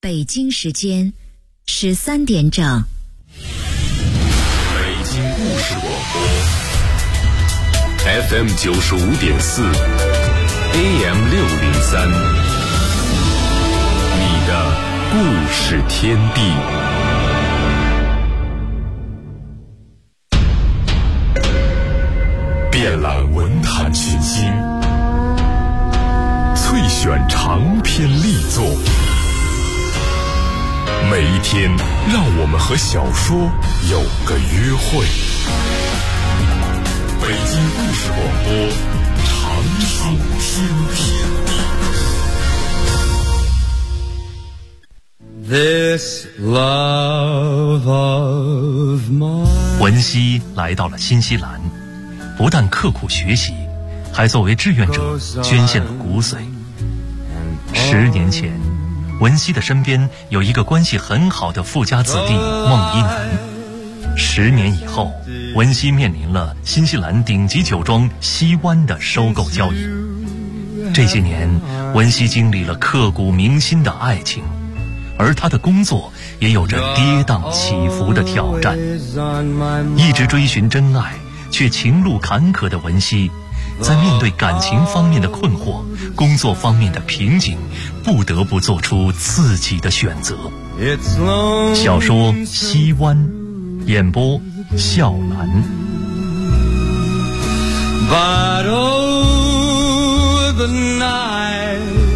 北京时间13点整。 北京故事广播 FM 95.4 AM 603，你的故事天地。遍览文坛群星，萃选长篇力作。每一天，让我们和小说有个约会。北京故事广播，长寿天地。This love of mine。 文熙来到了新西兰，不但刻苦学习，还作为志愿者捐献了骨髓。10年前，文熙的身边有一个关系很好的富家子弟孟一楠。10年以后，文熙面临了新西兰顶级酒庄西湾的收购交易。这些年，文熙经历了刻骨铭心的爱情，而他的工作也有着跌宕起伏的挑战。一直追寻真爱却情路坎坷的文熙，在面对感情方面的困惑、工作方面的瓶颈，不得不做出自己的选择。小说《西湾》，演播笑兰。But oh, the night。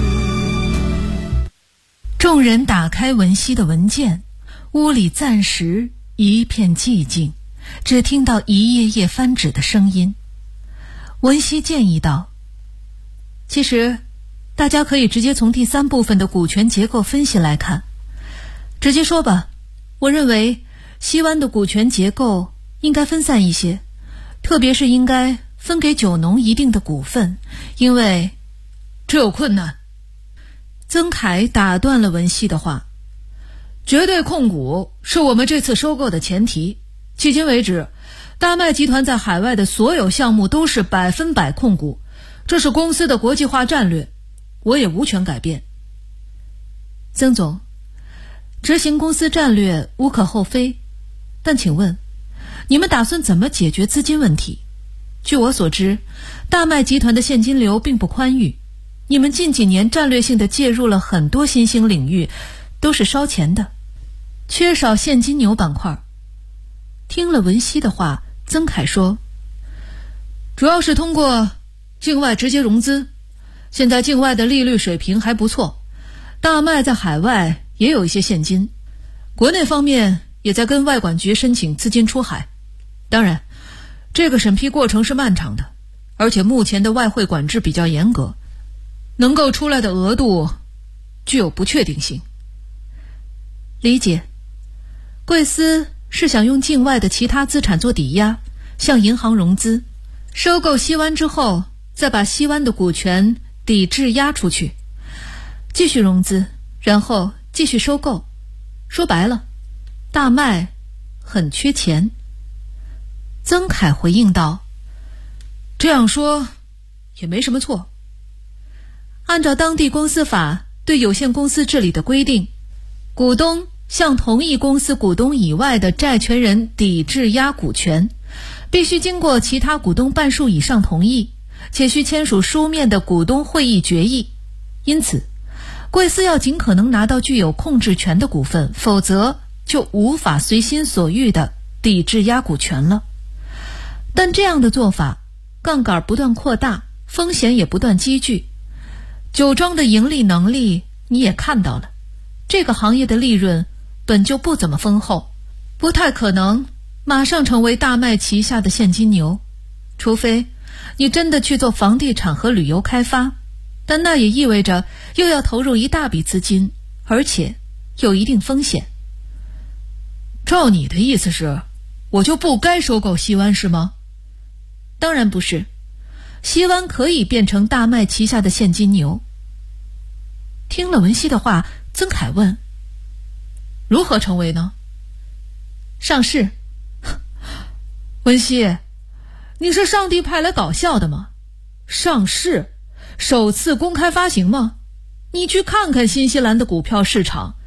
众人打开文熙的文件，屋里暂时一片寂静，只听到一页页翻纸的声音。文熙建议道：其实大家可以直接从第3部分的股权结构分析来看。直接说吧，我认为西湾的股权结构应该分散一些，特别是应该分给酒农一定的股份，因为这有困难。曾凯打断了文熙的话：绝对控股是我们这次收购的前提，迄今为止，大麦集团在海外的所有项目都是100%控股，这是公司的国际化战略，我也无权改变。曾总，执行公司战略无可厚非，但请问你们打算怎么解决资金问题？据我所知，大麦集团的现金流并不宽裕，你们近几年战略性的介入了很多新兴领域，都是烧钱的，缺少现金流板块。听了文熙的话，曾凯说：主要是通过境外直接融资，现在境外的利率水平还不错，大麦在海外也有一些现金，国内方面也在跟外管局申请资金出海。当然，这个审批过程是漫长的，而且目前的外汇管制比较严格，能够出来的额度具有不确定性。理解。贵司是想用境外的其他资产做抵押，向银行融资，收购西湾之后，再把西湾的股权抵质押出去，继续融资，然后继续收购。说白了，大麦很缺钱。曾凯回应道：这样说也没什么错。按照当地公司法对有限公司治理的规定，股东向同一公司股东以外的债权人抵质押股权，必须经过其他股东半数以上同意，且需签署书面的股东会议决议。因此，贵司要尽可能拿到具有控制权的股份，否则就无法随心所欲地抵质押股权了。但这样的做法，杠杆不断扩大，风险也不断积聚。酒庄的盈利能力你也看到了，这个行业的利润本就不怎么丰厚，不太可能马上成为大麦旗下的现金牛，除非你真的去做房地产和旅游开发，但那也意味着又要投入一大笔资金，而且有一定风险。照你的意思是，我就不该收购西湾是吗？当然不是，西湾可以变成大麦旗下的现金牛。听了文熙的话，曾凯问：如何成为呢？上市。文熙，你是上帝派来搞笑的吗？上市，首次公开发行吗？你去看看新西兰的股票市场，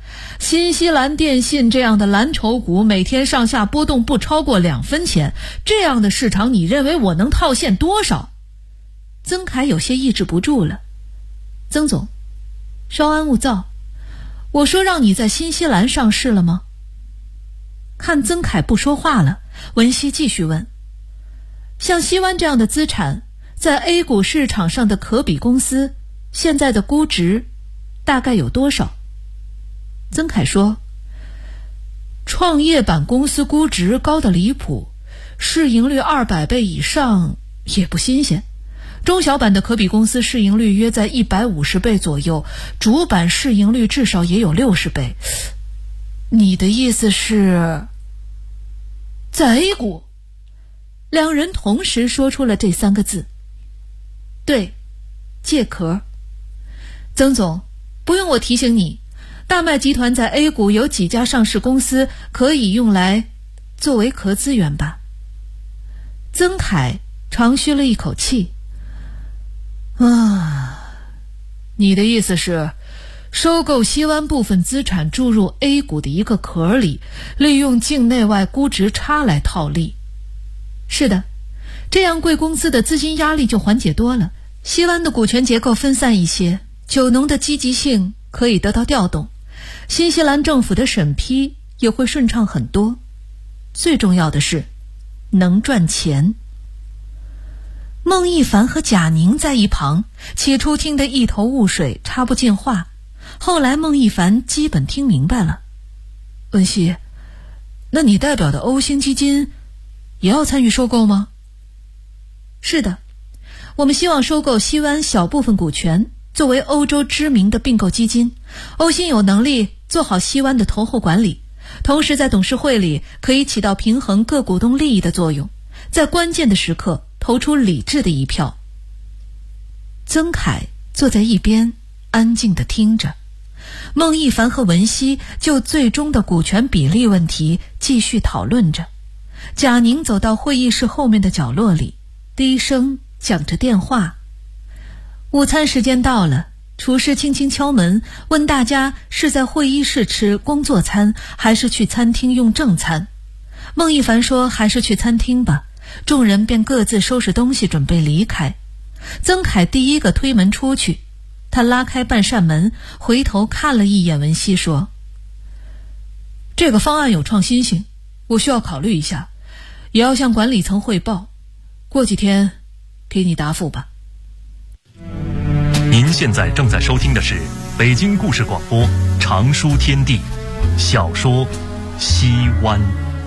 新西兰电信这样的蓝筹股每天上下波动不超过2分钱，这样的市场你认为我能套现多少？曾凯有些抑制不住了。曾总，稍安勿躁，我说让你在新西兰上市了吗？看曾凯不说话了，文熙继续问，像西湾这样的资产，在 A 股市场上的可比公司，现在的估值大概有多少？曾凯说，创业板公司估值高得离谱，市盈率200倍以上也不新鲜。中小板的可比公司市盈率约在150倍左右，主板市盈率至少也有60倍。你的意思是，在 A 股？两人同时说出了这3个字。对，借壳。曾总，不用我提醒你，大麦集团在 A 股有几家上市公司可以用来作为壳资源吧？曾凯长吁了一口气。你的意思是收购西湾部分资产注入 A 股的一个壳里，利用境内外估值差来套利。是的，这样贵公司的资金压力就缓解多了，西湾的股权结构分散一些，酒农的积极性可以得到调动，新西兰政府的审批也会顺畅很多。最重要的是能赚钱。孟一凡和贾宁在一旁，起初听得一头雾水，插不进话，后来孟一凡基本听明白了。文熙，那你代表的欧星基金也要参与收购吗？是的，我们希望收购西湾小部分股权，作为欧洲知名的并购基金。欧星有能力做好西湾的投后管理，同时在董事会里可以起到平衡各股东利益的作用，在关键的时刻投出理智的一票。曾凯坐在一边安静地听着，孟一凡和文熙就最终的股权比例问题继续讨论着。贾宁走到会议室后面的角落里，低声讲着电话。午餐时间到了，厨师轻轻敲门，问大家是在会议室吃工作餐还是去餐厅用正餐。孟一凡说还是去餐厅吧，众人便各自收拾东西准备离开。曾凯第一个推门出去，他拉开半扇门，回头看了一眼文熙，说，这个方案有创新性，我需要考虑一下，也要向管理层汇报，过几天给你答复吧。 您现在正在收听的是北京故事广播长书天地小说《西湾》。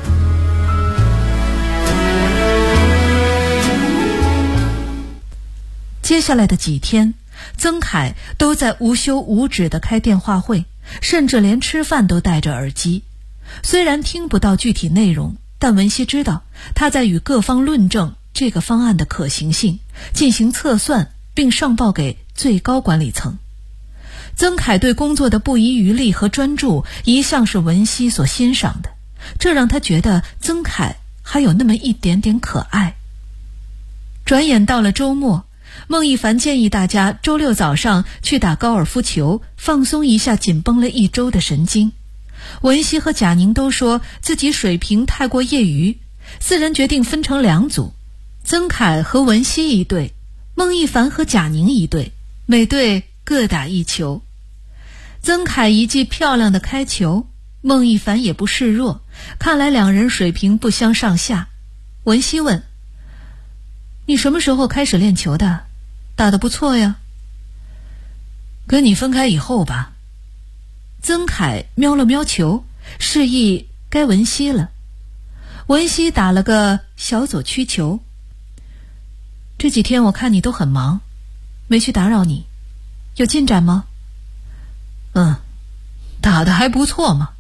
接下来的几天，曾凯都在无休无止地开电话会，甚至连吃饭都戴着耳机。虽然听不到具体内容，但文熙知道他在与各方论证这个方案的可行性，进行测算，并上报给最高管理层。曾凯对工作的不遗余力和专注一向是文熙所欣赏的，这让他觉得曾凯还有那么一点点可爱。转眼到了周末，孟一凡建议大家周六早上去打高尔夫球，放松一下紧绷了一周的神经。文熙和贾宁都说自己水平太过业余，4人决定分成2组，曾凯和文熙一队，孟一凡和贾宁一队，每队各打1球。曾凯一记漂亮的开球，孟一凡也不示弱，看来2人水平不相上下。文熙问，你什么时候开始练球的？打得不错呀。跟你分开以后吧。曾凯瞄了瞄球，示意该文熙了。文熙打了个小左曲球。这几天我看你都很忙，没去打扰你，有进展吗？打得还不错嘛。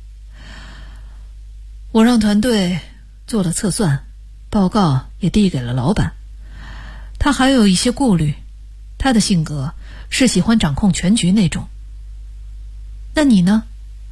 我让团队做了测算，报告也递给了老板。他还有一些顾虑，他的性格是喜欢掌控全局那种。那你呢？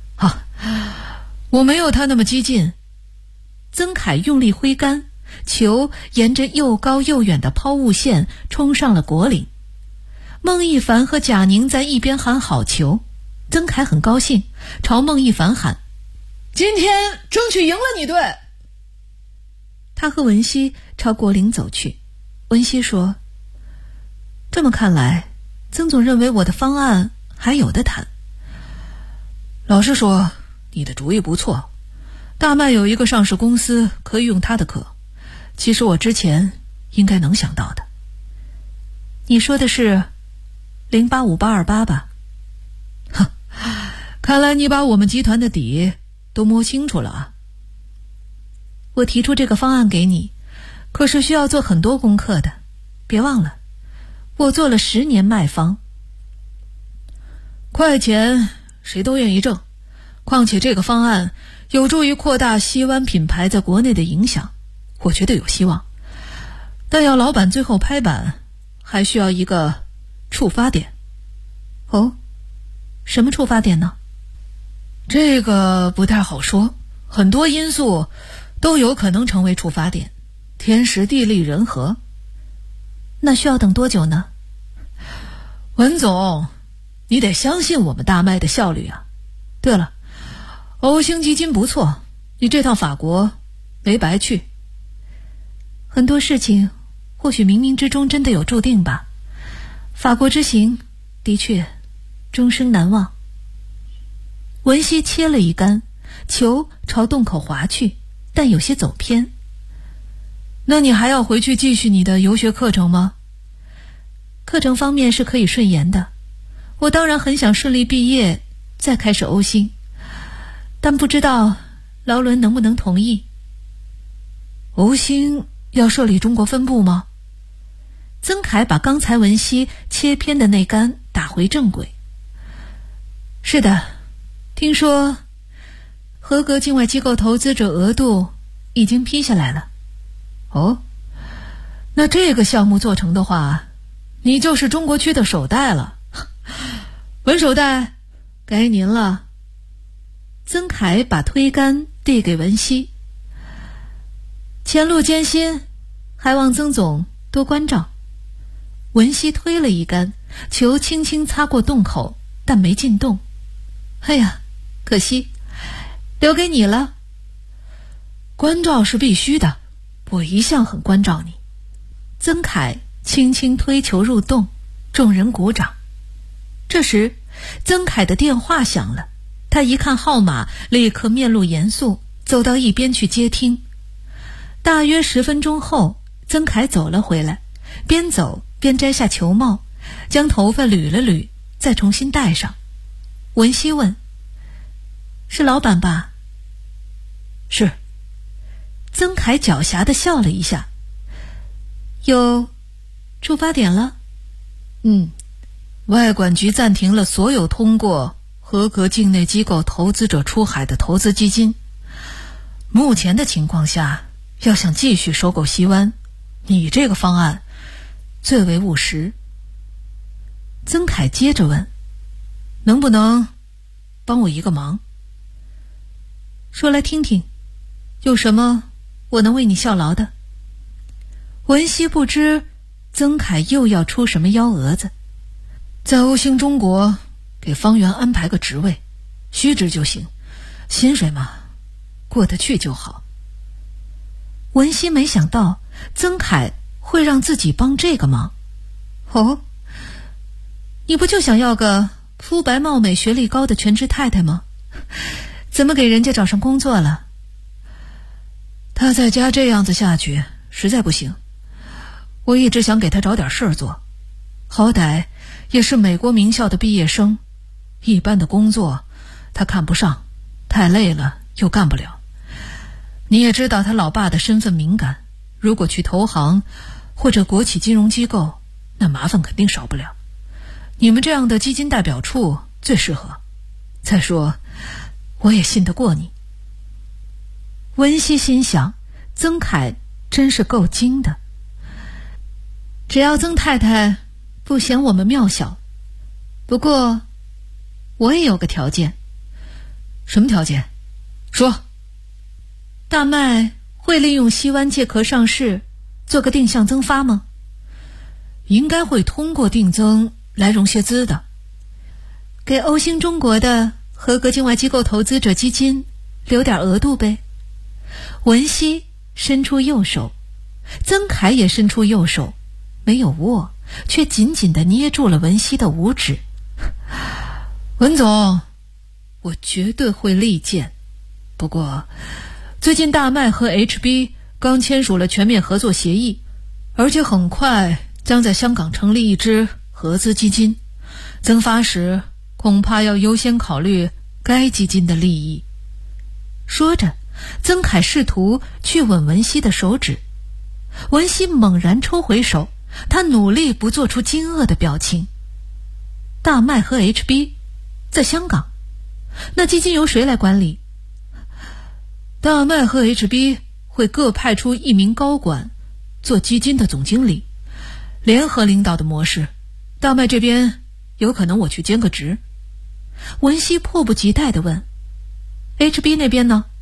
我没有他那么激进。曾凯用力挥杆，球沿着又高又远的抛物线冲上了果岭。孟一凡和贾宁在一边喊好球， 曾凯很高兴，朝孟一凡喊：今天争取赢了你队。他和文熙朝国林走去。文熙说：这么看来，曾总认为我的方案还有得谈。老实说，你的主意不错，大麦有一个上市公司可以用他的课，其实我之前应该能想到的。你说的是085828吧？哼，看来你把我们集团的底都摸清楚了啊。我提出这个方案给你，可是需要做很多功课的，别忘了，我做了10年卖方。快钱谁都愿意挣，况且这个方案有助于扩大西湾品牌在国内的影响，我觉得有希望。但要老板最后拍板，还需要一个触发点。哦，什么触发点呢？这个不太好说，很多因素都有可能成为触发点，天时地利人和。那需要等多久呢？文总，你得相信我们大麦的效率啊。对了，欧星基金不错，你这趟法国没白去。很多事情或许冥冥之中真的有注定吧。法国之行的确终生难忘。文熙切了一杆，球朝洞口滑去，但有些走偏。那你还要回去继续你的游学课程吗？课程方面是可以顺延的，我当然很想顺利毕业再开始欧星，但不知道劳伦能不能同意。欧星要设立中国分部吗？曾凯把刚才文熙切偏的那杆打回正轨。是的，听说合格境外机构投资者额度已经批下来了。哦，那这个项目做成的话，你就是中国区的首代了。文首代，该您了。曾凯把推杆递给文熙。前路艰辛，还望曾总多关照。文熙推了一杆，球轻轻擦过洞口，但没进洞。哎呀，可惜，留给你了。关照是必须的，我一向很关照你。曾凯轻轻推球入洞，众人鼓掌。这时，曾凯的电话响了，他一看号码，立刻面露严肃，走到一边去接听。大约10分钟后，曾凯走了回来，边走边摘下球帽，将头发捋了捋，再重新戴上。文熙问：是老板吧？是。曾凯狡黠地笑了一下。有出发点了？外管局暂停了所有通过合格境内机构投资者出海的投资基金。目前的情况下，要想继续收购西湾，你这个方案最为务实。曾凯接着问：能不能帮我一个忙？说来听听，有什么我能为你效劳的？文熙不知曾凯又要出什么幺蛾子。在欧星中国给方圆安排个职位，虚职就行，薪水嘛，过得去就好。文熙没想到曾凯会让自己帮这个忙。哦，你不就想要个肤白貌美学历高的全职太太吗？怎么给人家找上工作了？他在家这样子下去实在不行，我一直想给他找点事儿做，好歹也是美国名校的毕业生，一般的工作他看不上，太累了又干不了。你也知道他老爸的身份敏感，如果去投行或者国企金融机构，那麻烦肯定少不了。你们这样的基金代表处最适合，再说我也信得过你。文熙心想，曾凯真是够精的。只要曾太太不嫌我们庙小，不过我也有个条件。什么条件？说。大麦会利用西湾借壳上市做个定向增发吗？应该会通过定增来融些资的。 给欧星中国的合格境外机构投资者基金留点额度呗。文熙伸出右手，曾凯也伸出右手，没有握，却紧紧地捏住了文熙的五指。文总，我绝对会力荐，不过最近大麦和 HB 刚签署了全面合作协议，而且很快将在香港成立一支合资基金，增发时恐怕要优先考虑该基金的利益。说着，曾凯试图去吻文熙的手指，文熙猛然抽回手，他努力不做出惊愕的表情。大麦和 HB 在香港，那基金由谁来管理？大麦和 HB 会各派出一名高管做基金的总经理，联合领导的模式。大麦这边有可能我去兼个职。文熙迫不及待地问， HB 那边呢？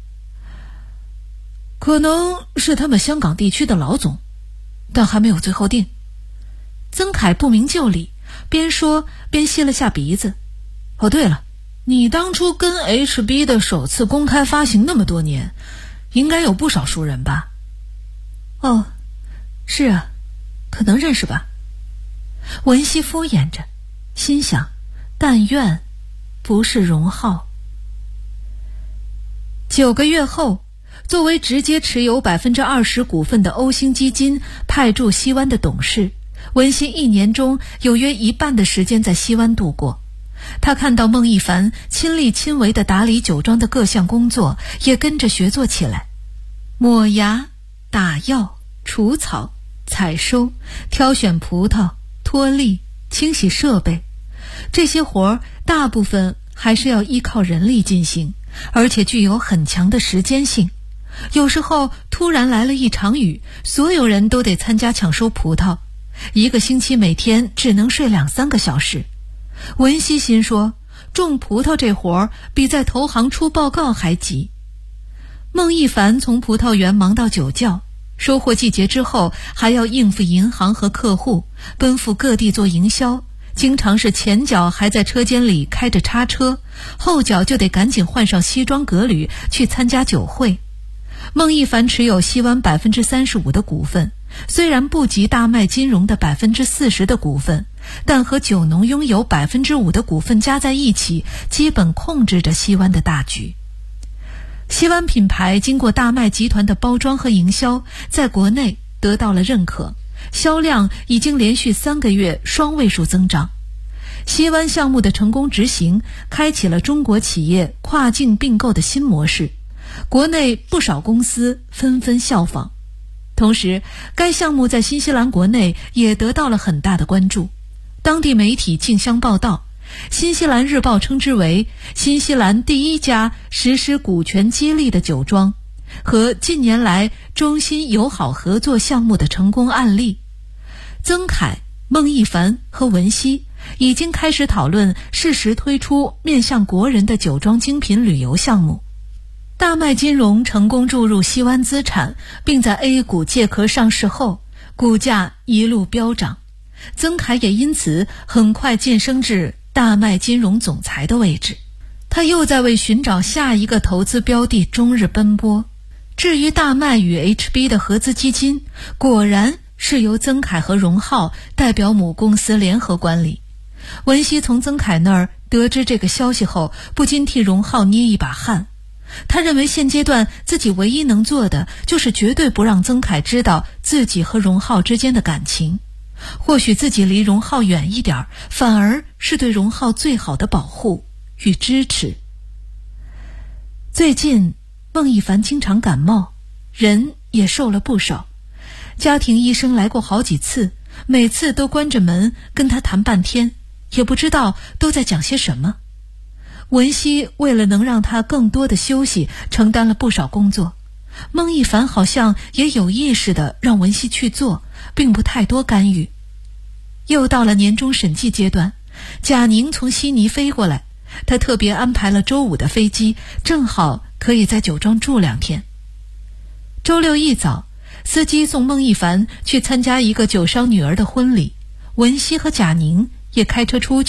可能是他们香港地区的老总，但还没有最后定。曾凯不明就里，边说边吸了下鼻子。哦对了，你当初跟 HB 的首次公开发行那么多年，应该有不少熟人吧？哦，是啊，可能认识吧。文熙敷衍着，心想但愿不是荣浩。9个月后，作为直接持有 20% 股份的欧星基金派驻西湾的董事，文熙1年中有约一半的时间在西湾度过。他看到孟一凡亲力亲为地打理酒庄的各项工作，也跟着学做起来。抹芽、打药、除草、采收、挑选葡萄、脱粒、清洗设备，这些活儿大部分还是要依靠人力进行，而且具有很强的时间性。有时候突然来了一场雨，所有人都得参加抢收葡萄，1个星期每天只能睡2-3个小时。文熙心说，种葡萄这活儿比在投行出报告还急。孟一凡从葡萄园忙到酒窖，收获季节之后还要应付银行和客户，奔赴各地做营销，经常是前脚还在车间里开着叉车，后脚就得赶紧换上西装革履去参加酒会。孟一凡持有西湾 35% 的股份，虽然不及大麦金融的 40% 的股份，但和酒农拥有 5% 的股份加在一起，基本控制着西湾的大局。西湾品牌经过大麦集团的包装和营销，在国内得到了认可，销量已经连续3个月双位数增长。西湾项目的成功执行，开启了中国企业跨境并购的新模式，国内不少公司纷纷效仿。同时，该项目在新西兰国内也得到了很大的关注。当地媒体竞相报道，新西兰日报称之为新西兰第一家实施股权激励的酒庄，和近年来中新友好合作项目的成功案例。曾凯、孟一凡和文熙已经开始讨论适时推出面向国人的酒庄精品旅游项目。大麦金融成功注入西湾资产，并在 A 股借壳上市后，股价一路飙涨。曾凯也因此很快晋升至大麦金融总裁的位置。他又在为寻找下一个投资标的终日奔波。至于大麦与 HB 的合资基金，果然是由曾凯和荣浩代表母公司联合管理。文熙从曾凯那儿得知这个消息后，不禁替荣浩捏一把汗。他认为现阶段自己唯一能做的，就是绝对不让曾凯知道自己和荣浩之间的感情。或许自己离荣浩远一点，反而是对荣浩最好的保护与支持。最近孟一凡经常感冒，人也瘦了不少。家庭医生来过好几次，每次都关着门跟他谈半天，也不知道都在讲些什么。文熙为了能让他更多的休息，承担了不少工作。孟一凡好像也有意识地让文熙去做，并不太多干预。又到了年终审计阶段，贾宁从悉尼飞过来，他特别安排了周5的飞机，正好可以在酒庄住2天。周6一早，司机送孟一凡去参加一个酒商女儿的婚礼，文熙和贾宁也开车出去，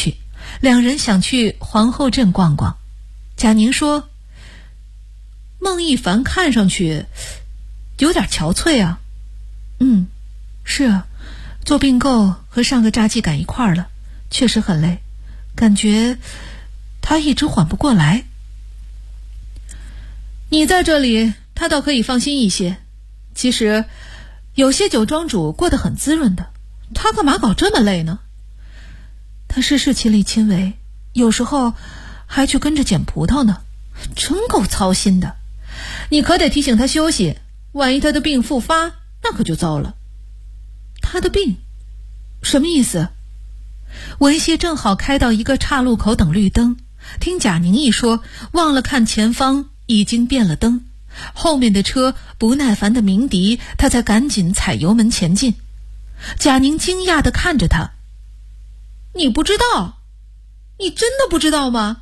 两人想去皇后镇逛逛。贾宁说：“孟一凡看上去有点憔悴啊。”“是啊，做并购和上个扎记赶一块儿了，确实很累，感觉他一直缓不过来。”“你在这里，他倒可以放心一些。其实有些酒庄主过得很滋润的，他干嘛搞这么累呢？他事事亲力亲为，有时候还去跟着捡葡萄呢，真够操心的。你可得提醒他休息，万一他的病复发，那可就糟了。”“他的病？什么意思？”文熙正好开到一个岔路口等绿灯，听贾宁一说，忘了看前方已经变了灯，后面的车不耐烦的鸣笛，他才赶紧踩油门前进。贾宁惊讶地看着他：“你不知道？你真的不知道吗？”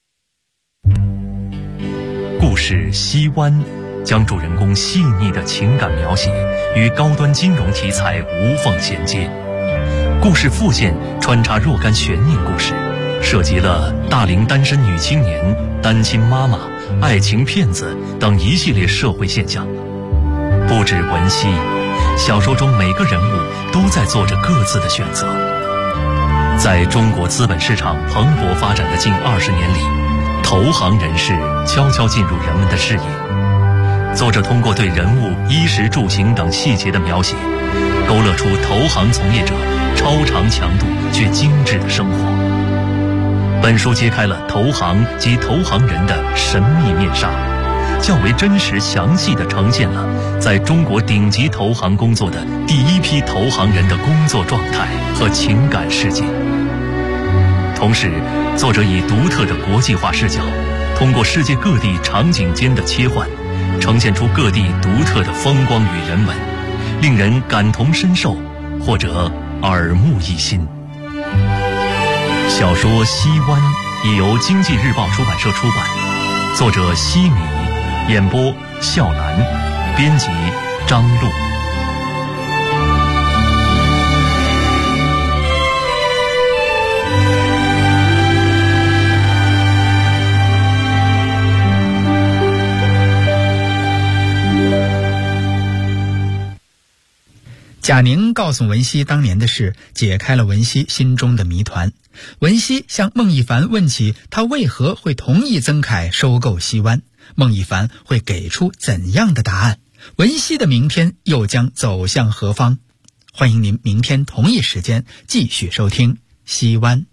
故事《西湾》将主人公细腻的情感描写与高端金融题材无缝衔接。故事副线穿插若干悬念故事，涉及了大龄单身女青年、单亲妈妈、爱情骗子等一系列社会现象。不止文熙，小说中每个人物都在做着各自的选择。在中国资本市场蓬勃发展的近20年里，投行人士悄悄进入人们的视野。作者通过对人物衣食住行等细节的描写，勾勒出投行从业者超长强度却精致的生活。本书揭开了投行及投行人的神秘面纱，较为真实详细地呈现了在中国顶级投行工作的第一批投行人的工作状态和情感世界。同时，作者以独特的国际化视角，通过世界各地场景间的切换，呈现出各地独特的风光与人文，令人感同身受或者耳目一新。小说《西湾》已由经济日报出版社出版，作者西米，演播笑兰，编辑张璐。 贾宁告诉文熙当年的事，解开了文熙心中的谜团。文熙向孟一凡问起他为何会同意曾凯收购西湾，孟一凡会给出怎样的答案？文熙的明天又将走向何方？欢迎您明天同一时间继续收听西湾。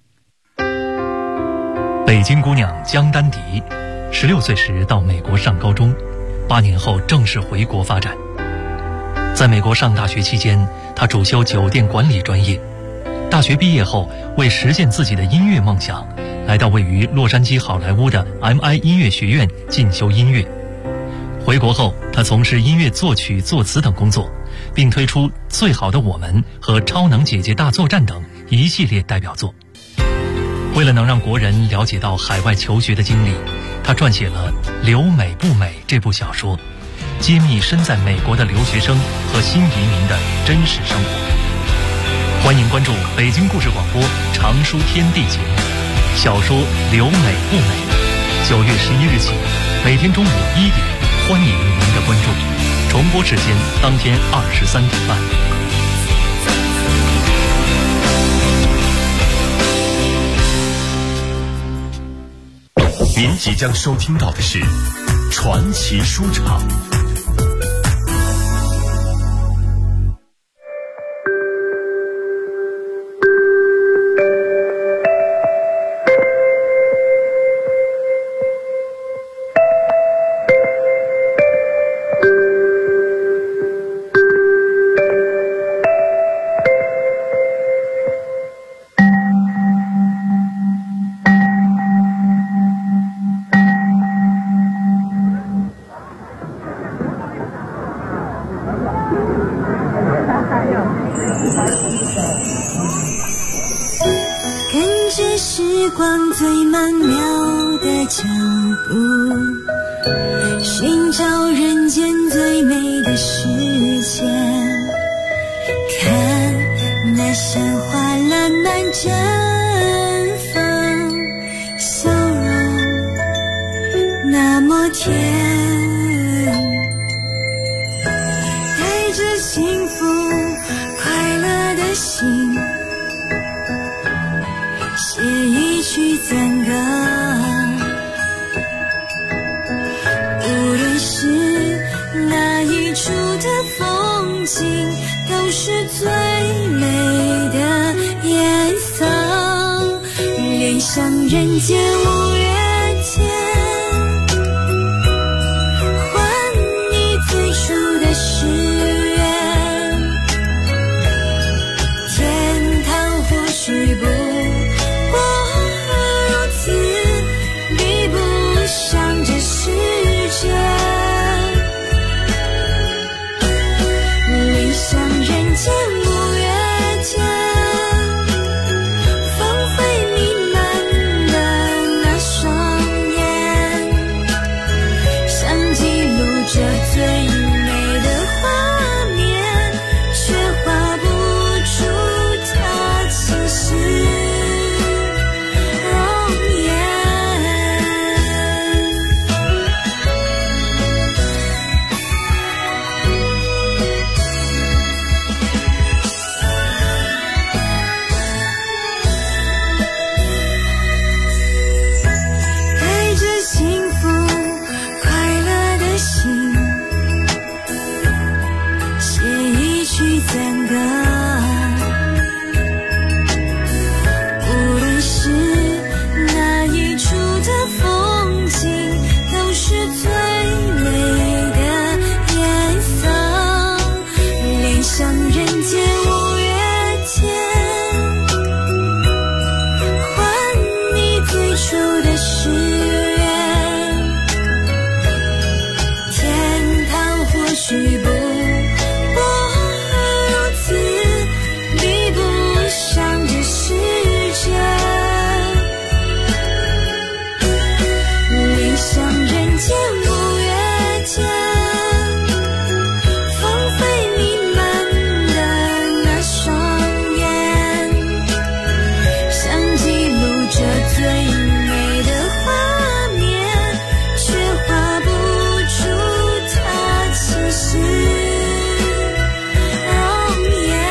北京姑娘江丹迪16岁时到美国上高中，8年后正式回国发展。在美国上大学期间，他主修酒店管理专业。大学毕业后，为实现自己的音乐梦想，来到位于洛杉矶好莱坞的 MI 音乐学院进修音乐。回国后，他从事音乐作曲、作词等工作，并推出《最好的我们》和《超能姐姐大作战》等一系列代表作。为了能让国人了解到海外求学的经历，他撰写了《留美不美》这部小说，揭秘身在美国的留学生和新移民的真实生活。欢迎关注北京故事广播常书天地节目小说《留美不美》，9月11日起，每天中午1点，欢迎您的关注。重播时间当天23点半。 您即将收听到的是传奇书场。 时光最曼妙的脚步，寻找人间最美的世界，看那山花烂漫绽放， 天，带着幸福快乐的心，写一曲赞歌。无论是哪一处的风景，都是最美的颜色。恋上人间五月天，还你最初的誓言。天堂或许不如此，比不上这世界。恋上人间五月天，芳菲弥漫的那双眼，想记录这最美的画面，却画不出它其实容颜。带着幸福快乐的心，写一曲赞歌。无论是哪一处的风景，都是最美的颜色。恋上人间五月天，还你最初的誓言。天堂或许不如此，比不上这世界。恋上人间五月天，芳菲弥漫的那双眼，想记录这最美的画面，却画不出它其实容颜。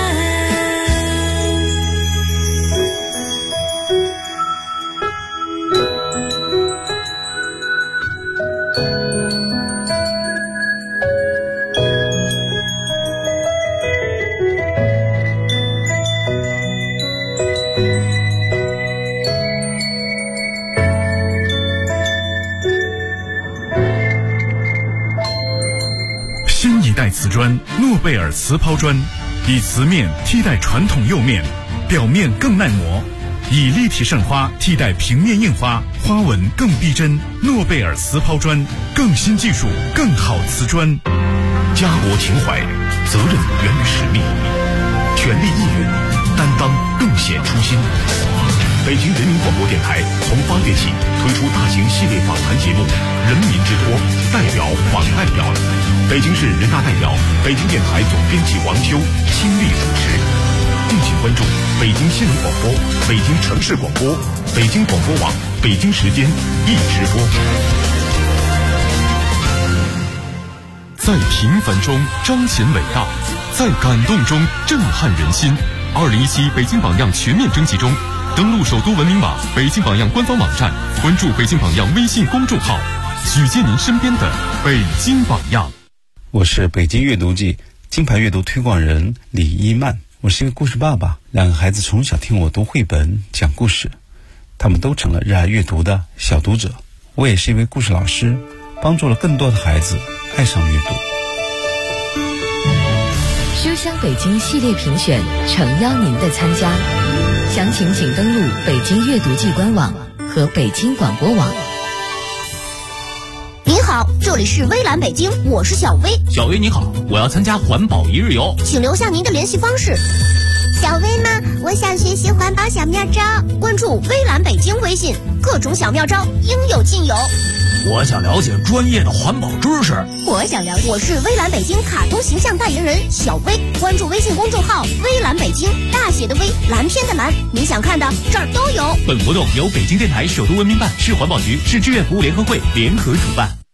新一代瓷砖诺贝尔瓷抛砖，以瓷面替代传统釉面，表面更耐磨，以立体渗花替代平面印花，花纹更逼真。诺贝尔瓷抛砖，更新技术，更好瓷砖。家国情怀，责任源于实力，全力意愿，担当更显初心。北京人民广播电台从8月起推出大型系列访谈节目《人民之托》，代表访代表。北京市人大代表、北京电台总编辑王修亲力主持。敬请关注北京新闻广播、北京城市广播、北京广播网北京时间一直播。 在平凡中彰显伟大，在感动中震撼人心。2017北京榜样全面征集中，登录首都文明网、北京榜样官方网站，关注北京榜样微信公众号，举荐您身边的北京榜样。 我是北京阅读季金牌阅读推广人李一曼，我是一个故事爸爸，两个孩子从小听我读绘本讲故事，他们都成了热爱阅读的小读者。我也是一位故事老师，帮助了更多的孩子爱上阅读。 书香北京系列评选诚邀您的参加，详情请登录北京阅读季官网和北京广播网。 您好，这里是微蓝北京，我是小薇。 小薇你好，我要参加环保一日游， 请留下您的联系方式。 小薇吗？我想学习环保小妙招， 关注微蓝北京微信，各种小妙招应有尽有。 我想了解专业的环保知识。 我想了解，我是微蓝北京卡通形象代言人小薇，关注微信公众号微蓝北京，大写的微，蓝天的蓝，你想看的这儿都有。 本活动由北京电台首都文明办、市环保局、市志愿服务联合会联合主办。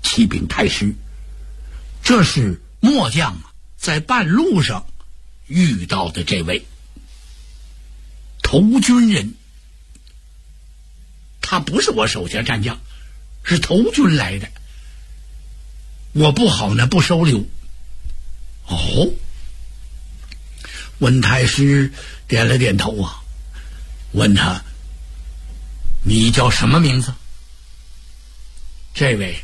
启禀太师，这是末将在半路上遇到的这位投军人，他不是我手下战将，是投军来的，我不好呢不收留。哦，温太师点了点头啊，问他：“你叫什么名字？”这位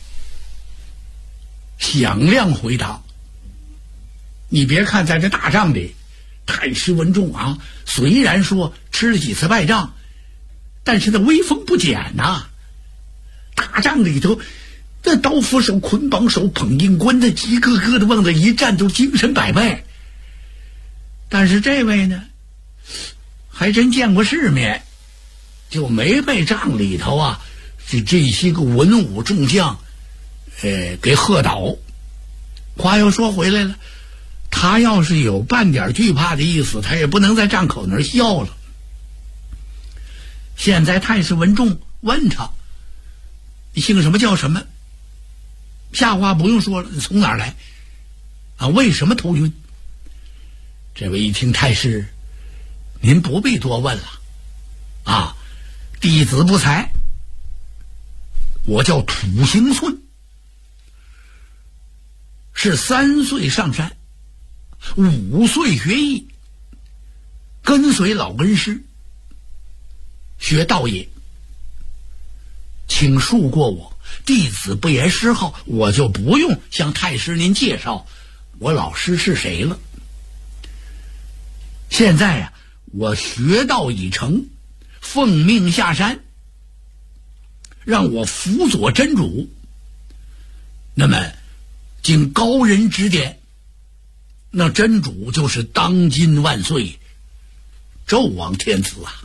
响亮回答：“你别看在这大仗里，太师文仲啊，虽然说吃了几次败仗，但是他威风不减呐。大仗里头，那刀斧手、捆绑手、捧印官的一个个的往那一站，都精神百倍。但是这位呢，还真见过世面，就没被仗里头啊这些个文武众将给喝倒。话又说回来了，他要是有半点惧怕的意思，他也不能在帐口那儿笑了。现在太师文仲问他：“你姓什么叫什么？”下话不用说了，你从哪儿来啊？为什么投军？这位一听：“太师，您不必多问了啊，弟子不才，我叫土行孙，是3岁上山，5岁学艺，跟随老恩师学道业，请恕过我，弟子不言师号，我就不用向太师您介绍我老师是谁了。现在呀，我学道已成，奉命下山，让我辅佐真主。那么经高人指点，那真主就是当今万岁纣王天子啊。”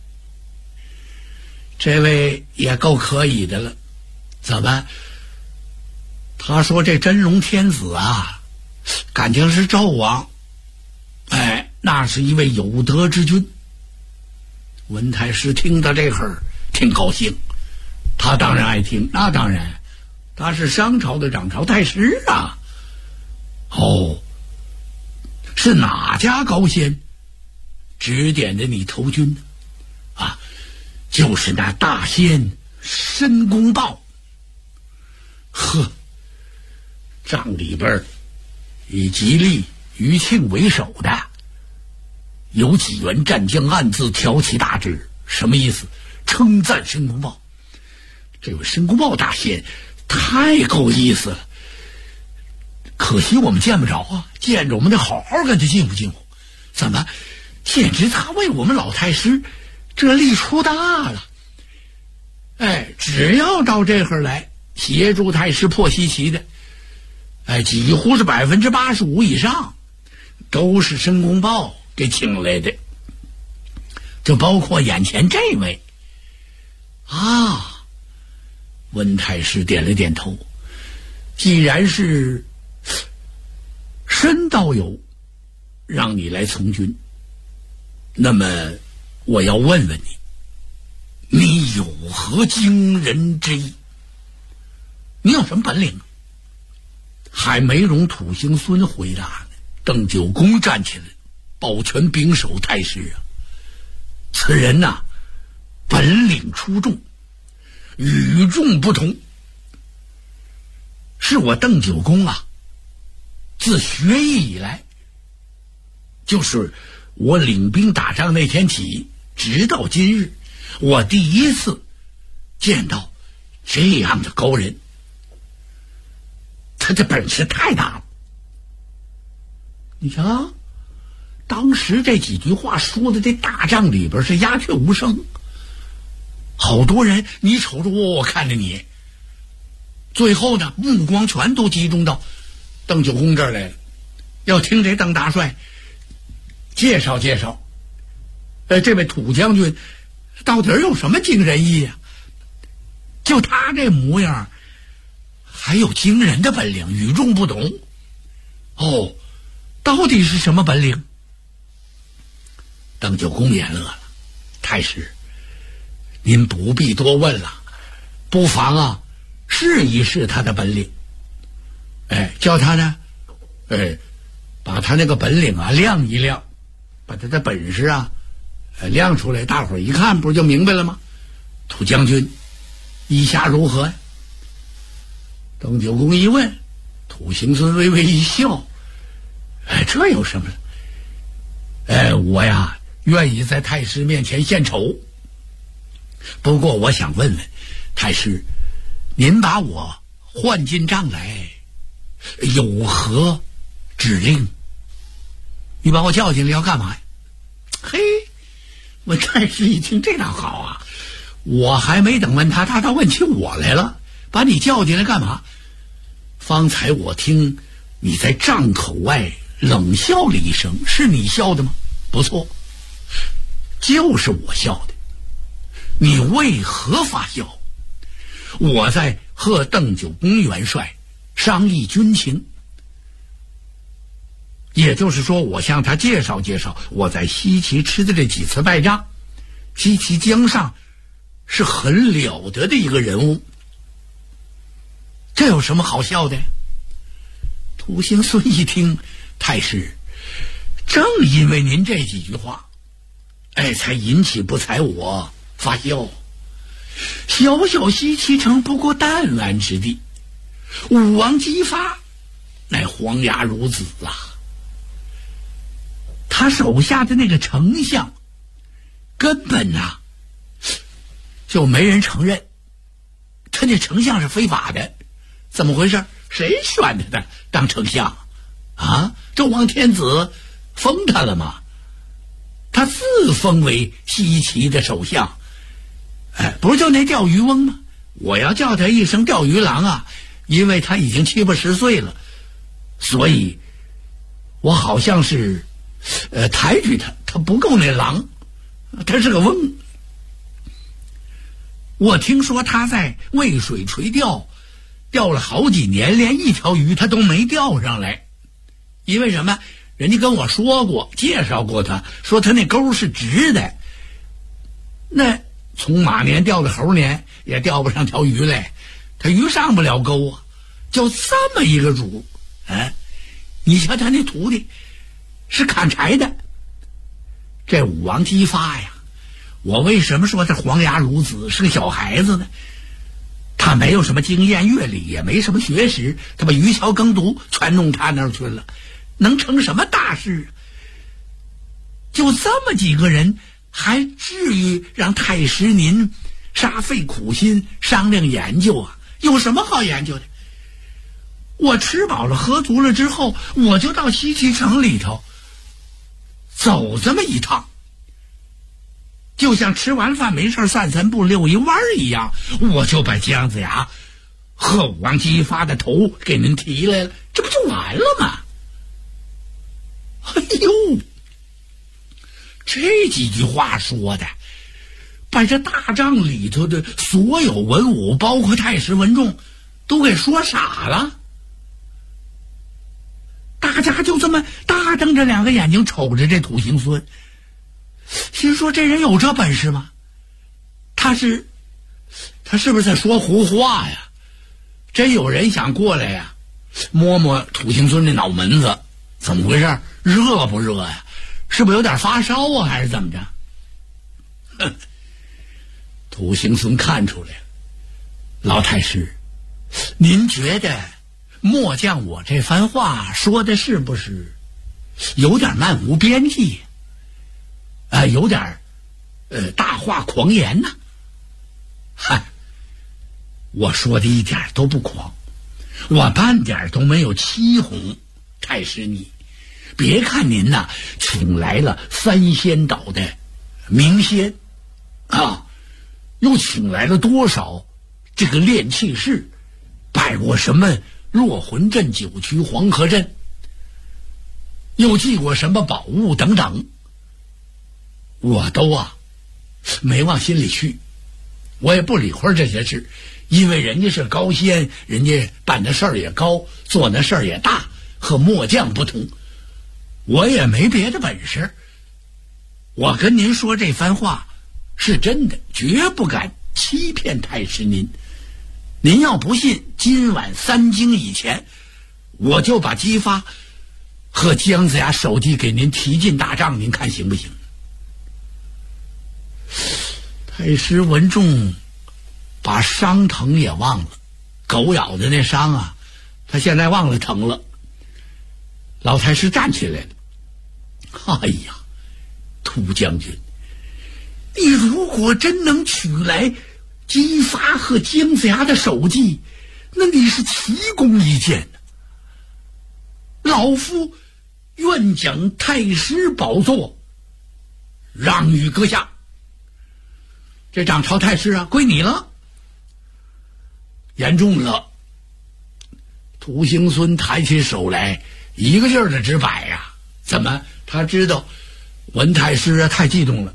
这位也够可以的了，怎么？他说这真龙天子啊，感情是纣王，那是一位有德之君。文太师听到这会儿挺高兴，他当然爱听，那当然，他是商朝的掌朝太师啊。哦，是哪家高仙指点着你投军呢？啊，就是那大仙申公豹。呵，帐里边以吉利、余庆为首的有几员战将暗自挑起大志，什么意思？称赞申公豹。这位申公豹大仙太够意思了，可惜我们见不着啊，见着我们得好好跟他敬呼敬呼。怎么，简直他为我们老太师这力出大了。只要到这会儿来协助太师破西岐的，几乎是85%以上都是申公豹给请来的，就包括眼前这位啊。温太师点了点头，既然是申道友让你来从军，那么我要问问你，你有何惊人之意？你有什么本领？还没容土行孙回答呢，邓九公站起来，抱拳秉手：“太师啊，此人呐，本领出众，与众不同。是我邓九公啊，自学艺以来，就是我领兵打仗那天起，直到今日，我第一次见到这样的高人。他这本事太大了。你瞧，当时这几句话说的，这大帐里边是鸦雀无声，好多人你瞅着我看着你，最后呢目光全都集中到邓九公这儿来了，要听这邓大帅介绍介绍这位土将军到底有什么惊人意啊？就他这模样还有惊人的本领，与众不同。哦，到底是什么本领？邓九公也乐了：“太师，您不必多问了，不妨啊试一试他的本领，叫他呢，把他那个本领啊亮一亮，把他的本事啊亮出来，大伙儿一看不就明白了吗？土将军意下如何呀？邓九公一问，土行孙微微一笑，这有什么了？我呀愿意在太师面前献丑，不过我想问问太师，您把我唤进帐来有何指令？你把我叫进来要干嘛呀？嘿，我太师一听这倒好啊，我还没等问他，他倒问起我来了。把你叫进来干嘛？方才我听你在帐口外冷笑了一声，是你笑的吗？不错，就是我笑的。你为何发笑？我在和邓九公元帅商议军情，也就是说我向他介绍介绍我在西岐吃的这几次败仗。西岐江上是很了得的一个人物，这有什么好笑的？土行孙一听，太师，正因为您这几句话，才引起不才我发笑。小小西岐城不过弹丸之地，武王姬发乃黄牙孺子啊，他手下的那个丞相根本就没人承认他那丞相是非法的。怎么回事？谁选他的当丞相啊？纣王天子封他了吗？他自封为西岐的首相，不是就那钓鱼翁吗？我要叫他一声钓鱼郎啊，因为他已经70、80岁了，所以我好像是抬举他，他不够那郎，他是个翁。我听说他在渭水垂钓了好几年，连一条鱼他都没钓上来。因为什么？人家跟我说过，介绍过他，说他那钩是直的，那从马年钓到猴年也钓不上条鱼来，他鱼上不了钩啊。就这么一个主，你瞧他那徒弟是砍柴的。这武王姬发呀，我为什么说他黄牙孺子是个小孩子呢？他没有什么经验阅历，也没什么学识，他把渔樵耕读全弄他那儿去了，能成什么大事？就这么几个人，还至于让太师您煞费苦心商量研究啊？有什么好研究的？我吃饱了喝足了之后，我就到西岐城里头走这么一趟，就像吃完饭没事散散步溜一弯一样，我就把姜子牙和武王姬发的头给您提来了，这不就完了吗？哎呦，这几句话说的，把这大帐里头的所有文武，包括太师文仲，都给说傻了。大家就这么大瞪着两个眼睛瞅着这土行孙，心说这人有这本事吗？他是不是在说胡话呀？真有人想过来呀，摸摸土行孙的脑门子，怎么回事？热不热呀？是不是有点发烧啊？还是怎么着？哼！土行孙看出来了，老太师，您觉得末将我这番话说的是不是有点漫无边际？有点大话狂言呢？嗨，我说的一点都不狂，我半点都没有欺哄太师你。别看您呐请来了3仙岛的名仙啊，又请来了多少这个炼气士，摆过什么落魂阵、九曲黄河阵，又祭过什么宝物等等，我都没往心里去，我也不理会这些事，因为人家是高仙，人家办的事儿也高，做的事儿也大，和末将不同。我也没别的本事，我跟您说这番话是真的，绝不敢欺骗太师您您要不信，今晚3更以前，我就把姬发和姜子牙手机给您提进大帐，您看行不行？太师文仲把伤疼也忘了，狗咬的那伤啊，他现在忘了疼了。老太师站起来了，哎呀，涂将军，你如果真能取来姬发和姜子牙的首级，那你是奇功一件的。老夫愿将太师宝座让与阁下。这掌朝太师啊，归你了。严重了。涂行孙抬起手来，一个劲儿的直摆呀。怎么？他知道文太师啊太激动了。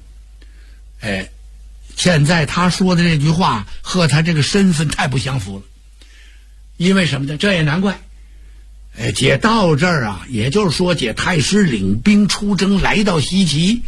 现在他说的这句话和他这个身份太不相符了。因为什么呢？这也难怪。姐到这儿啊，也就是说姐太师领兵出征来到西岐，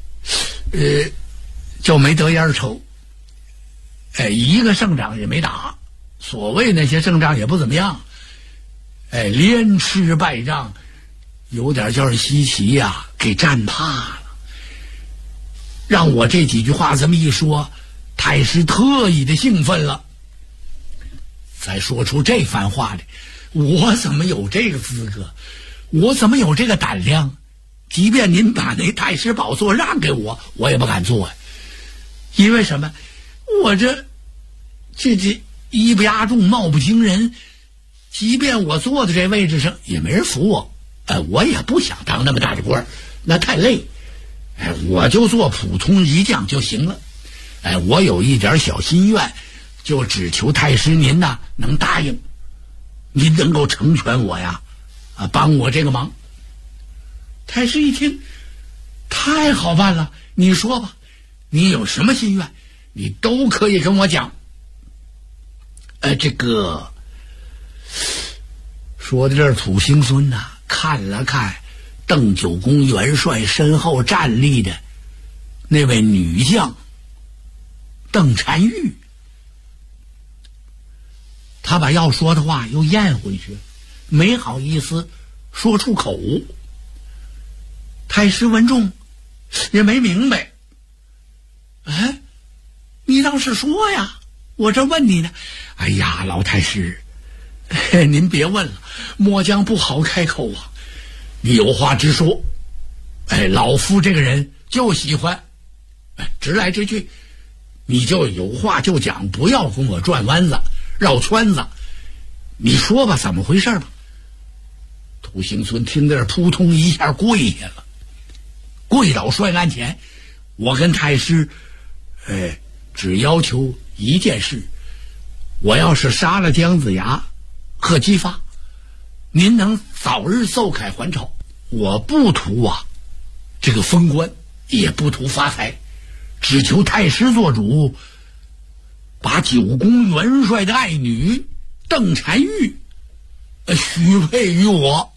就没得烟抽。一个胜仗也没打，所谓那些胜仗也不怎么样。连吃败仗，有点叫西岐呀给战怕了。让我这几句话这么一说，太师特意的兴奋了。再说出这番话来，我怎么有这个资格？我怎么有这个胆量？即便您把那太师宝座让给我，我也不敢做呀。因为什么？我这一不压众，貌不惊人，即便我坐在这位置上，也没人服我。我也不想当那么大的官，那太累。我就做普通一将就行了。我有一点小心愿，就只求太师您呐能答应，您能够成全我呀，帮我这个忙。太师一听，太好办了，你说吧，你有什么心愿，你都可以跟我讲。这个说到这儿，土行孙呐看了看邓九公元帅身后站立的那位女将邓婵玉，他把要说的话又咽回去，没好意思说出口。太师文仲也没明白，你倒是说呀，我这问你呢。哎呀，老太师，您别问了，末将不好开口啊。你有话直说。老夫这个人就喜欢直来直去，你就有话就讲，不要跟我转弯子绕圈子。你说吧，怎么回事吧？土行孙听得扑通一下跪下了，跪倒帅案前。我跟太师只要求一件事，我要是杀了姜子牙和姬发，您能早日奏凯还朝。我不图这个封官，也不图发财，只求太师做主，把九公元帅的爱女邓婵玉许配于我。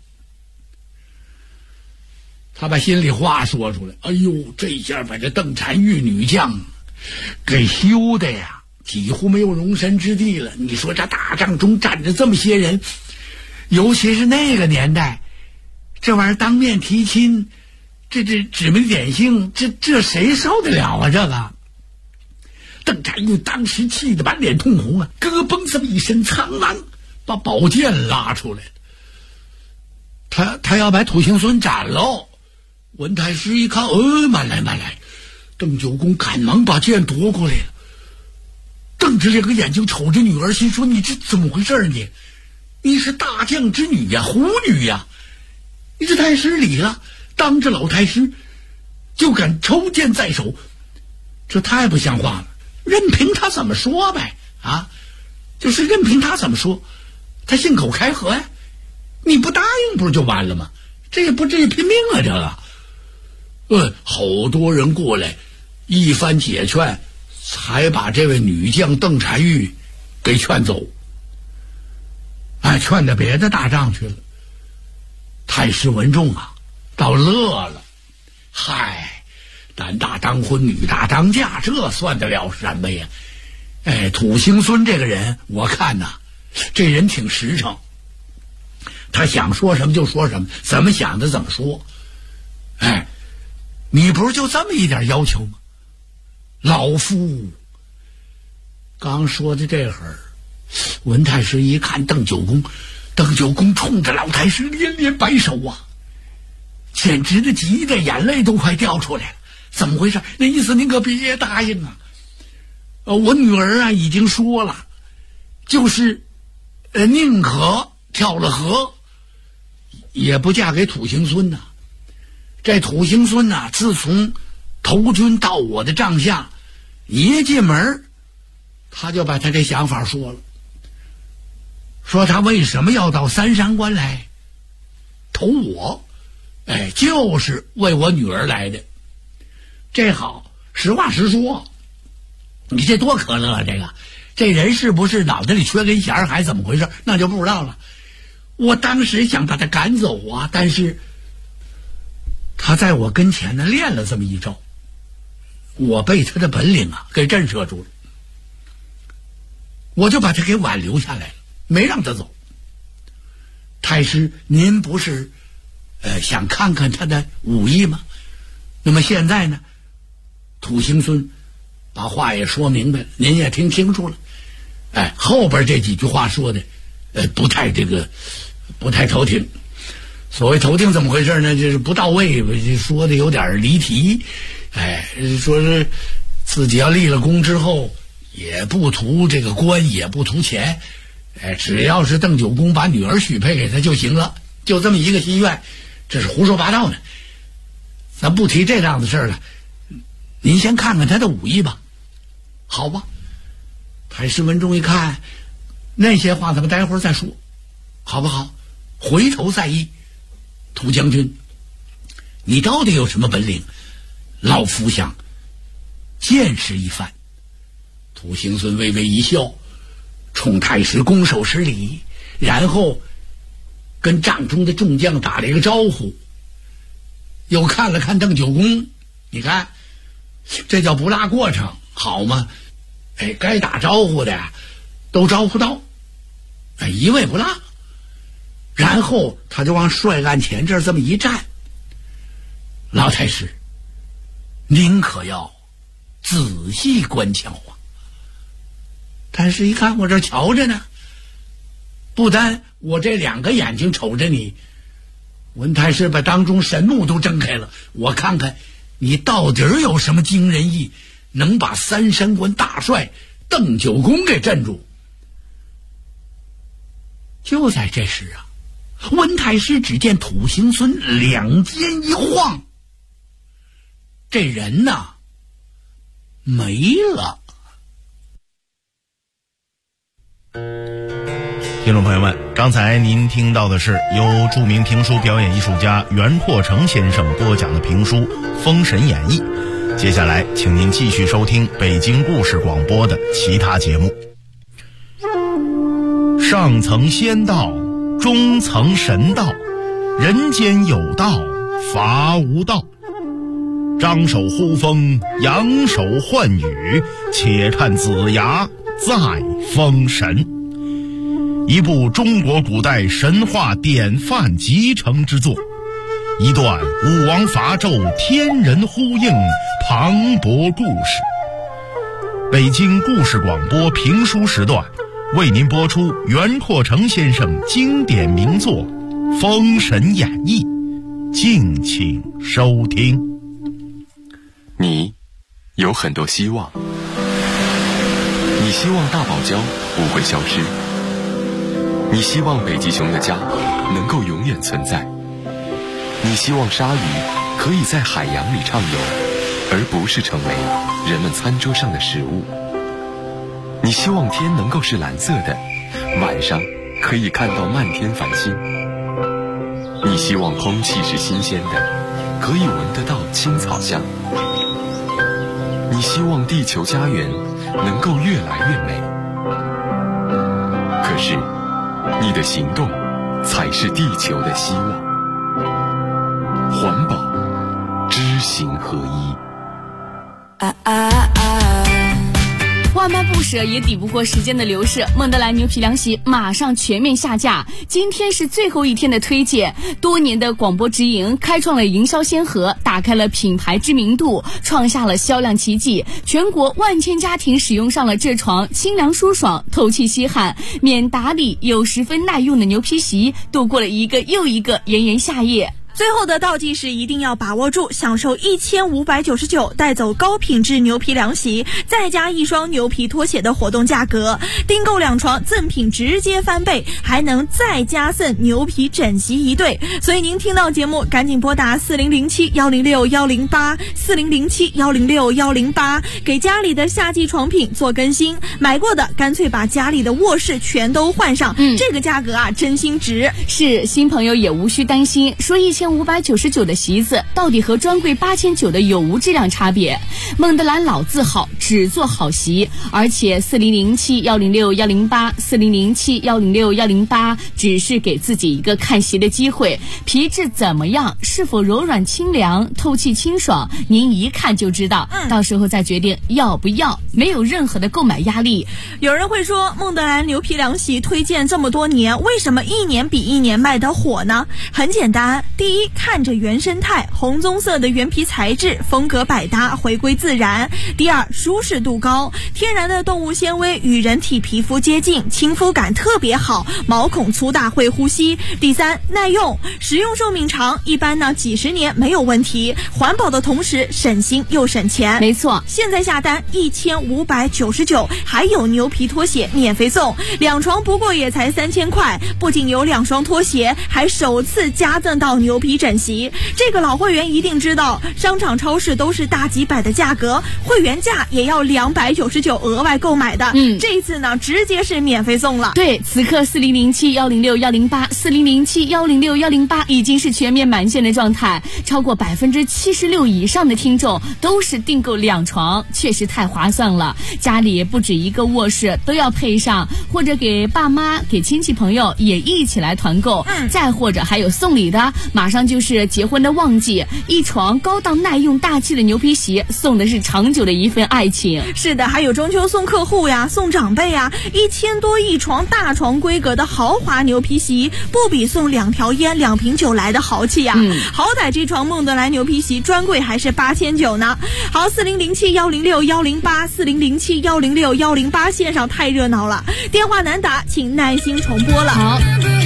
他把心里话说出来。哎呦，这下把这邓婵玉女将给羞的呀，几乎没有容身之地了。你说这大帐中站着这么些人，尤其是那个年代，这玩意儿当面提亲，这指名点姓，这谁受得了啊？这个邓婵玉当时气得满脸通红啊，咯嘣这么一声苍狼，把宝剑拉出来了。他要把土行孙斩喽。文太师一看，慢来。邓九公赶忙把剑夺过来了，瞪着这个眼睛瞅着女儿，心说：你这怎么回事你是大将之女呀，虎女呀，你这太失礼了，当着老太师就敢抽剑在手，这太不像话了。任凭他怎么说呗，就是任凭他怎么说，他信口开河呀，你不答应不是就完了吗？这也不至于拼命啊，这个。好多人过来一番解劝，才把这位女将邓婵玉给劝走。劝到别的大帐去了。太师文仲倒乐了。嗨，男大当婚，女大当嫁，这算得了什么呀？ 土行孙这个人，我看呐，这人挺实诚，他想说什么就说什么，怎么想的怎么说。你不是就这么一点要求吗？老夫刚说的这会儿，文太师一看邓九公冲着老太师连连摆手啊，简直的急的眼泪都快掉出来了。怎么回事？那意思您可别答应啊！我女儿啊已经说了，就是宁可跳了河，也不嫁给土行孙呐。这土行孙呐，自从投军到我的帐下，一进门他就把他这想法说了，说他为什么要到三山关来投我，就是为我女儿来的。这好，实话实说，你这多可乐啊！这人是不是脑袋里缺根弦还怎么回事？那就不知道了。我当时想把他赶走啊，但是他在我跟前呢练了这么一招，我被他的本领啊给震慑住了，我就把他给挽留下来了，没让他走。太师，您不是想看看他的武艺吗？那么现在呢，土行孙把话也说明白了，您也听清楚了。后边这几句话说的不太头挺。所谓头挺怎么回事呢？就是不到位，说的有点离题。说是自己要立了功之后，也不图这个官，也不图钱，只要是邓九公把女儿许配给他就行了，就这么一个心愿，这是胡说八道呢。咱不提这样的事了，您先看看他的武艺吧，好吧？太师文忠一看，那些话咱们待会儿再说，好不好？回头再议。土将军，你到底有什么本领？老夫想见识一番。土行孙微微一笑，冲太师拱手施礼，然后跟帐中的众将打了一个招呼，又看了看邓九公，你看这叫不落过程，好吗？该打招呼的都招呼到，一位不落。然后他就往帅案前这儿这么一站，老太师，您可要仔细观瞧啊！太师一看我这瞧着呢，不单我这两个眼睛瞅着你，文太师把当中神目都睁开了，我看看你到底有什么惊人意，能把三山关大帅邓九公给镇住。就在这时啊，文太师只见土行孙两肩一晃，这人呐没了。 听众朋友们，刚才您听到的是由著名评书表演艺术家袁阔成先生播讲的评书《封神演义》。接下来请您继续收听北京故事广播的其他节目。上层仙道，中层神道，人间有道，法无道。张手呼风，扬手唤雨，且看子牙再封神。一部中国古代神话典范集成之作，一段武王伐纣天人呼应磅礴故事。北京故事广播评书时段为您播出袁阔成先生经典名作《封神演义》，敬请收听。 你有很多希望，你希望大堡礁不会消失，你希望北极熊的家能够永远存在，你希望鲨鱼可以在海洋里畅游，而不是成为人们餐桌上的食物。你希望天能够是蓝色的，晚上可以看到漫天繁星。你希望空气是新鲜的，可以闻得到青草香。你希望地球家园能够越来越美。可是你的行动才是地球的希望。环保，知行合一。 万般不舍也抵不过时间的流逝，孟德兰牛皮凉席马上全面下架。今天是最后一天的推荐，多年的广播直营开创了营销先河，打开了品牌知名度，创下了销量奇迹。全国万千家庭使用上了这床清凉舒爽、透气吸汗、免打理又十分耐用的牛皮席，度过了一个又一个炎炎夏夜。 最后的倒计时一定要把握住，享受1599带走高品质牛皮凉席，再加一双牛皮拖鞋的活动价格。订购2床赠品直接翻倍，还能再加赠牛皮枕席1对。所以您听到节目赶紧拨打4007-106-108 4007-106-108，给家里的夏季床品做更新。买过的干脆把家里的卧室全都换上，这个价格啊真心值。 是，新朋友也无需担心，说1599的席子到底和专柜8900的有无质量差别？孟德兰老字号，只做好席，而且4007-106-108 4007-106-108只是给自己一个看席的机会，皮质怎么样，是否柔软清凉、透气清爽，您一看就知道，到时候再决定要不要，没有任何的购买压力。 有人会说，孟德兰牛皮凉席推荐这么多年，为什么一年比一年卖得火呢？很简单，第一，看着原生态，红棕色的原皮材质，风格百搭，回归自然。第二，舒适度高，天然的动物纤维与人体皮肤接近，亲肤感特别好，毛孔粗大会呼吸。第三，耐用，使用寿命长，一般呢几十年没有问题，环保的同时省心又省钱。 没错， 现在下单1599，还有牛皮拖鞋免费送，2床不过也才3000块，不仅有2双拖鞋，还首次加赠到牛皮枕席。这个老会员一定知道，商场超市都是大几百的价格，会员价也要299额外购买的。这一次呢直接是免费送了。 对，此刻4007-106-108 4007-106-108已经是全面满线的状态，超过76%以上的听众都是订购2床，确实太划算了。家里不止一个卧室都要配上，或者给爸妈、给亲戚朋友也一起来团购。再或者还有送礼的，马上就是结婚的旺季，一床高档耐用大气的牛皮席，送的是长久的一份爱情。 是的，还有中秋送客户呀，送长辈呀，1000多一床大床规格的豪华牛皮席，不比送2条烟2瓶酒来的豪气呀。好歹这床孟德兰牛皮席专柜还是8900呢。好，4007-106-108 4007-106-108线上太热闹了，电话难打，请耐心重播了。 好，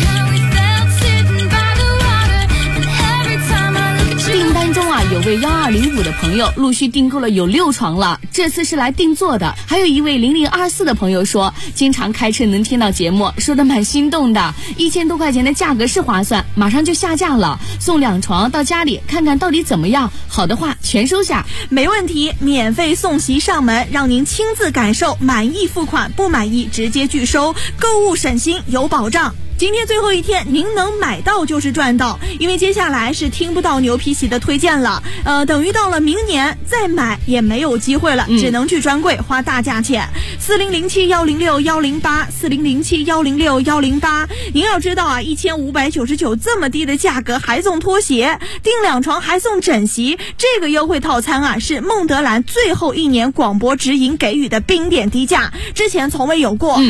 订单中啊，有位1205的朋友陆续订购了有6床了，这次是来定做的。还有一位0024的朋友说，经常开车能听到节目，说的蛮心动的，1000多块钱的价格是划算，马上就下架了，送2床到家里看看到底怎么样，好的话全收下。 没问题，免费送席上门，让您亲自感受，满意付款，不满意直接拒收，购物省心有保障。今天最后一天，您能买到就是赚到，因为接下来是听不到牛皮席的推荐了，等于到了明年再买也没有机会了，只能去专柜花大价钱。4007-106-108 4007-106-108，您要知道啊，1599这么低的价格还送拖鞋，订2床还送枕席，这个优惠套餐啊是孟德兰最后1年广播直营给予的冰点低价，之前从未有过。